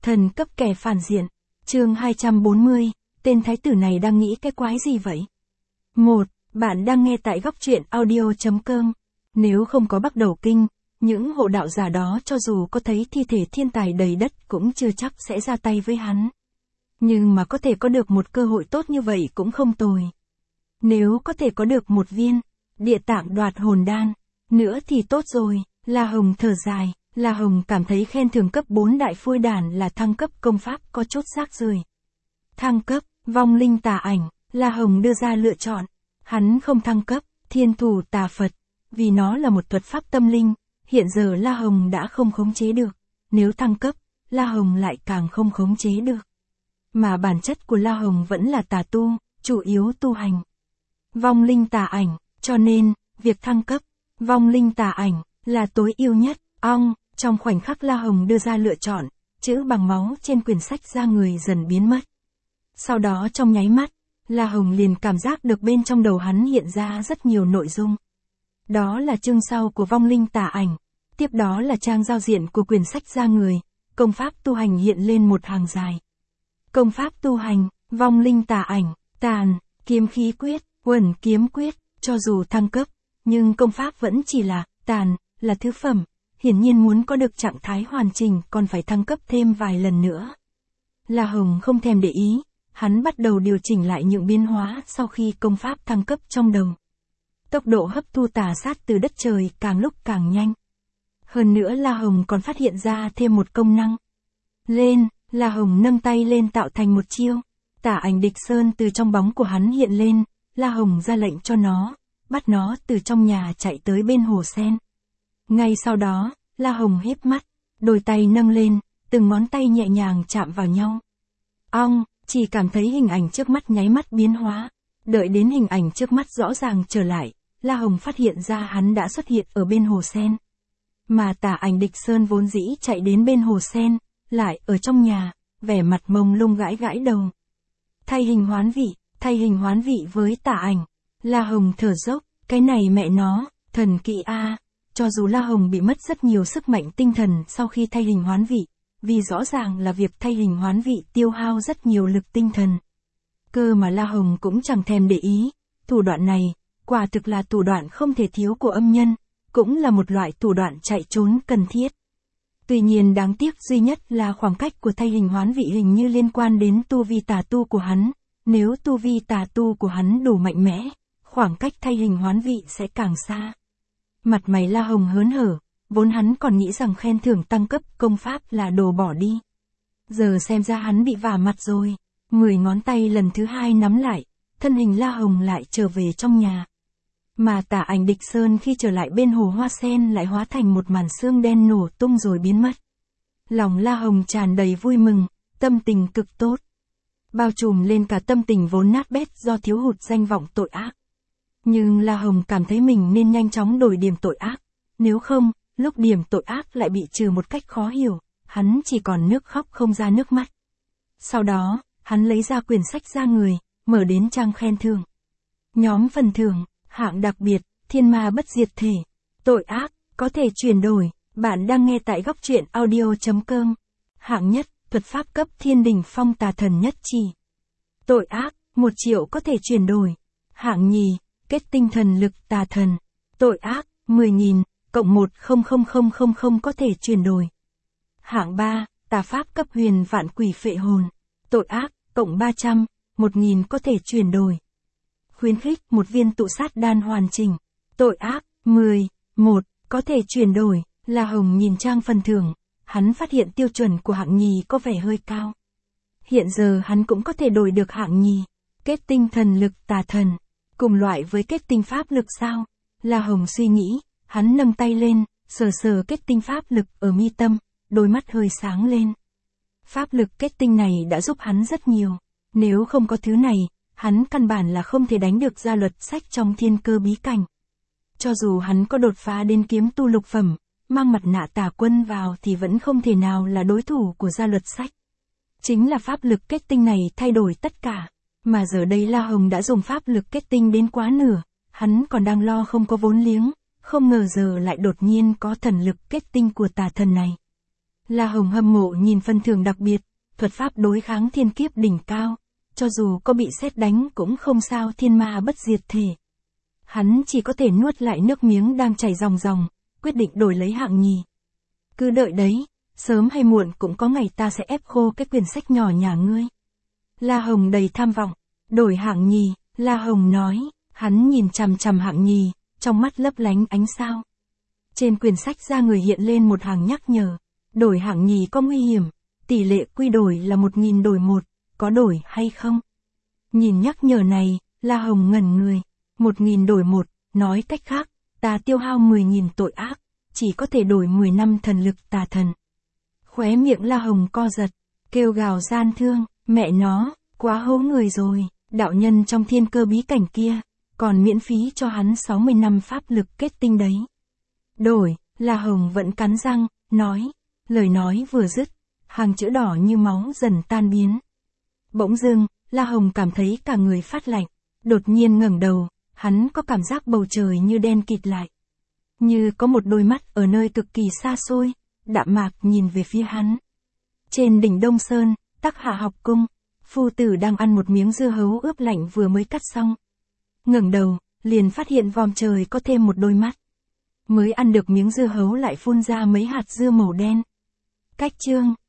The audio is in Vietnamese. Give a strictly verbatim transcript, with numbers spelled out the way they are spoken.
Thần cấp kẻ phản diện. Chương hai trăm bốn mươi, tên thái tử này đang nghĩ cái quái gì vậy? một. Bạn đang nghe tại góc truyện audio.com. Nếu không có Bắc Đầu Kinh, những hộ đạo giả đó cho dù có thấy thi thể thiên tài đầy đất cũng chưa chắc sẽ ra tay với hắn. Nhưng mà có thể có được một cơ hội tốt như vậy cũng không tồi. Nếu có thể có được một viên địa tạng đoạt hồn đan nữa thì tốt rồi. La Hồng thở dài. La Hồng cảm thấy khen thưởng cấp bốn đại phôi đàn là thăng cấp công pháp có chút rác rưởi. Thăng cấp, vong linh tà ảnh, La Hồng đưa ra lựa chọn. Hắn không thăng cấp, thiên thủ tà Phật, vì nó là một thuật pháp tâm linh, hiện giờ La Hồng đã không khống chế được. Nếu thăng cấp, La Hồng lại càng không khống chế được. Mà bản chất của La Hồng vẫn là tà tu, chủ yếu tu hành. Vong linh tà ảnh, cho nên, việc thăng cấp, vong linh tà ảnh, là tối ưu nhất. Ong, trong khoảnh khắc La Hồng đưa ra lựa chọn, chữ bằng máu trên quyển sách ra người dần biến mất. Sau đó trong nháy mắt, La Hồng liền cảm giác được bên trong đầu hắn hiện ra rất nhiều nội dung. Đó là chương sau của vong linh tà ảnh, tiếp đó là trang giao diện của quyển sách ra người, công pháp tu hành hiện lên một hàng dài. Công pháp tu hành, vong linh tà ảnh, tàn, kiếm khí quyết, uẩn kiếm quyết, cho dù thăng cấp, nhưng công pháp vẫn chỉ là, tàn, là thứ phẩm. Hiển nhiên muốn có được trạng thái hoàn chỉnh còn phải thăng cấp thêm vài lần nữa. La Hồng không thèm để ý, hắn bắt đầu điều chỉnh lại những biến hóa sau khi công pháp thăng cấp trong đầu. Tốc độ hấp thu tà sát từ đất trời càng lúc càng nhanh. Hơn nữa La Hồng còn phát hiện ra thêm một công năng. Lên, La Hồng nâng tay lên tạo thành một chiêu. Tả ảnh địch sơn từ trong bóng của hắn hiện lên, La Hồng ra lệnh cho nó, bắt nó từ trong nhà chạy tới bên hồ sen. Ngay sau đó, La Hồng híp mắt, đôi tay nâng lên, từng ngón tay nhẹ nhàng chạm vào nhau. Ong, chỉ cảm thấy hình ảnh trước mắt nháy mắt biến hóa. Đợi đến hình ảnh trước mắt rõ ràng trở lại, La Hồng phát hiện ra hắn đã xuất hiện ở bên hồ sen. Mà tả ảnh địch sơn vốn dĩ chạy đến bên hồ sen, lại ở trong nhà, vẻ mặt mông lung gãi gãi đầu. Thay hình hoán vị, thay hình hoán vị với tả ảnh. La Hồng thở dốc, cái này mẹ nó, thần kỵ a. Cho dù La Hồng bị mất rất nhiều sức mạnh tinh thần sau khi thay hình hoán vị, vì rõ ràng là việc thay hình hoán vị tiêu hao rất nhiều lực tinh thần. Cơ mà La Hồng cũng chẳng thèm để ý, thủ đoạn này, quả thực là thủ đoạn không thể thiếu của âm nhân, cũng là một loại thủ đoạn chạy trốn cần thiết. Tuy nhiên đáng tiếc duy nhất là khoảng cách của thay hình hoán vị hình như liên quan đến tu vi tà tu của hắn, nếu tu vi tà tu của hắn đủ mạnh mẽ, khoảng cách thay hình hoán vị sẽ càng xa. Mặt mày La Hồng hớn hở, vốn hắn còn nghĩ rằng khen thưởng tăng cấp công pháp là đồ bỏ đi. Giờ xem ra hắn bị vả mặt rồi, mười ngón tay lần thứ hai nắm lại, thân hình La Hồng lại trở về trong nhà. Mà tả ảnh địch sơn khi trở lại bên hồ hoa sen lại hóa thành một màn sương đen nổ tung rồi biến mất. Lòng La Hồng tràn đầy vui mừng, tâm tình cực tốt. Bao trùm lên cả tâm tình vốn nát bét do thiếu hụt danh vọng tội ác. Nhưng La Hồng cảm thấy mình nên nhanh chóng đổi điểm tội ác. Nếu không, lúc điểm tội ác lại bị trừ một cách khó hiểu, hắn chỉ còn nước khóc không ra nước mắt. Sau đó, hắn lấy ra quyển sách ra người, mở đến trang khen thưởng. Nhóm phần thưởng, hạng đặc biệt, thiên ma bất diệt thể. Tội ác, có thể chuyển đổi. Bạn đang nghe tại góc truyện audio.com. Hạng nhất, thuật pháp cấp thiên đỉnh phong tà thần nhất chỉ. Tội ác, một triệu có thể chuyển đổi. Hạng nhì, kết tinh thần lực tà thần. Tội ác, mười nghìn, cộng một không không không không không có thể chuyển đổi. Hạng ba, tà pháp cấp huyền vạn quỷ phệ hồn. Tội ác, cộng ba trăm, một nghìn có thể chuyển đổi. Khuyến khích một viên tụ sát đan hoàn chỉnh. Tội ác, mười, một, có thể chuyển đổi. La Hồng nhìn trang phần thưởng, hắn phát hiện tiêu chuẩn của hạng nhì có vẻ hơi cao. Hiện giờ hắn cũng có thể đổi được hạng nhì. Kết tinh thần lực tà thần. Cùng loại với kết tinh pháp lực sao? La Hồng suy nghĩ, hắn nâng tay lên, sờ sờ kết tinh pháp lực ở mi tâm, đôi mắt hơi sáng lên. Pháp lực kết tinh này đã giúp hắn rất nhiều. Nếu không có thứ này, hắn căn bản là không thể đánh được gia luật sách trong thiên cơ bí cảnh. Cho dù hắn có đột phá đến kiếm tu lục phẩm, mang mặt nạ tà quân vào thì vẫn không thể nào là đối thủ của gia luật sách. Chính là pháp lực kết tinh này thay đổi tất cả. Mà giờ đây La Hồng đã dùng pháp lực kết tinh đến quá nửa, hắn còn đang lo không có vốn liếng, không ngờ giờ lại đột nhiên có thần lực kết tinh của tà thần này. La Hồng hâm mộ nhìn phần thưởng đặc biệt, thuật pháp đối kháng thiên kiếp đỉnh cao, cho dù có bị sét đánh cũng không sao, thiên ma bất diệt thể. Hắn chỉ có thể nuốt lại nước miếng đang chảy ròng ròng, quyết định đổi lấy hạng nhì. Cứ đợi đấy, sớm hay muộn cũng có ngày ta sẽ ép khô cái quyển sách nhỏ nhà ngươi. La Hồng đầy tham vọng, đổi hạng nhì, La Hồng nói, hắn nhìn chằm chằm hạng nhì, trong mắt lấp lánh ánh sao. Trên quyển sách ra người hiện lên một hàng nhắc nhở, đổi hạng nhì có nguy hiểm, tỷ lệ quy đổi là một nghìn đổi một, có đổi hay không? Nhìn nhắc nhở này, La Hồng ngẩn người, một nghìn đổi một, nói cách khác, ta tiêu hao mười nghìn tội ác, chỉ có thể đổi mười năm thần lực tà thần. Khóe miệng La Hồng co giật, kêu gào gian thương, mẹ nó, quá hố người rồi, đạo nhân trong thiên cơ bí cảnh kia, còn miễn phí cho hắn sáu mươi năm pháp lực kết tinh đấy. Đổi, La Hồng vẫn cắn răng, nói, lời nói vừa dứt, hàng chữ đỏ như máu dần tan biến. Bỗng dưng, La Hồng cảm thấy cả người phát lạnh, đột nhiên ngẩng đầu, hắn có cảm giác bầu trời như đen kịt lại. Như có một đôi mắt ở nơi cực kỳ xa xôi, đạm mạc nhìn về phía hắn. Trên đỉnh Đông Sơn, Tắc Hạ học cung, phu tử đang ăn một miếng dưa hấu ướp lạnh vừa mới cắt xong. Ngẩng đầu, liền phát hiện vòm trời có thêm một đôi mắt. Mới ăn được miếng dưa hấu lại phun ra mấy hạt dưa màu đen. Cách chương